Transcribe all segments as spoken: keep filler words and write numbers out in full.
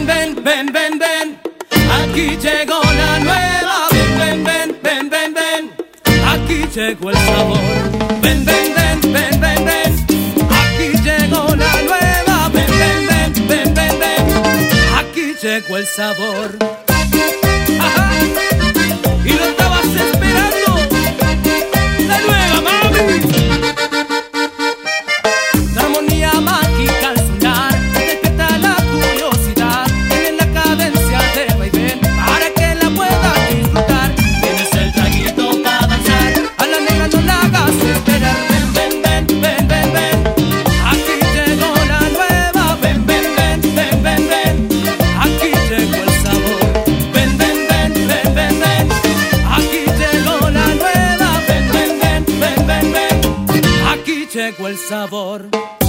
ven, ven, ven, ven, ven. Aquí llegó la nueva. Ven, ven, ven, ven, ven, ven. Aquí llegó el sabor. Ven, ven, ven, ven, ven, ven. Aquí llegó la nueva. Ven, ven, ven, ven, ven, ven. Aquí llegó el sabor. Ajá. Y lo estabas esperando. La nueva, mami. La armonía mágica al sonar despierta la curiosidad. Tiene la cadencia del vaivén para que la puedas disfrutar. Tienes el traguito para danzar. A la negra no la hagas esperar. Ven, ven, ven, ven, ven, ven. Aquí llegó la nueva. Ven, ven, ven, ven, ven, ven. Aquí llegó el sabor. Ven, ven, ven, ven, ven, ven. Aquí llegó la nueva. Ven, ven, ven, ven, ven, ven. Aquí llegó el sabor.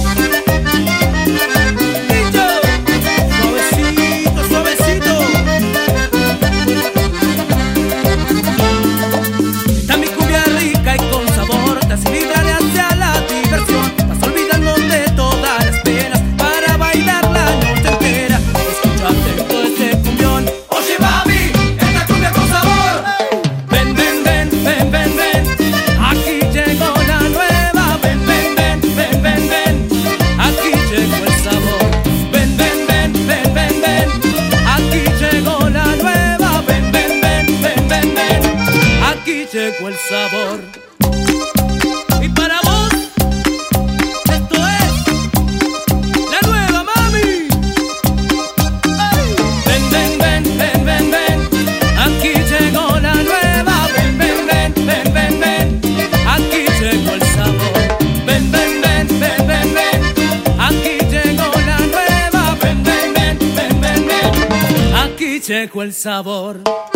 Suavecito, suavecito. Está mi cumbia rica y con sabor. Te hace vibrar hacia la diversión. Vas olvidando de todas las penas para bailar la noche entera. Escúchate todo este cumbión. Oye, mami, esta cumbia con sabor. Ven, ven, ven, ven, ven, ven. Aquí llegó la nueva. Ven, ven, ven, ven, ven, ven. Aquí llegó el sabor. Ven, ven, ven, ven, ven, ven. Aquí llegó la nueva. Ven, ven, ven, ven, ven, ven. Aquí llegó el sabor. Y para vos, esto es la nueva, mami. ¡Ay! Ven, ven, ven, ven, ven, ven. Aquí llegó la nueva. Ven, ven, ven, ven, ven, ven. Aquí llegó el sabor. Ven, ven, ven, ven, ven, ven. Aquí llegó la nueva. Ven, ven, ven, ven, ven, ven. Aquí llegó el sabor.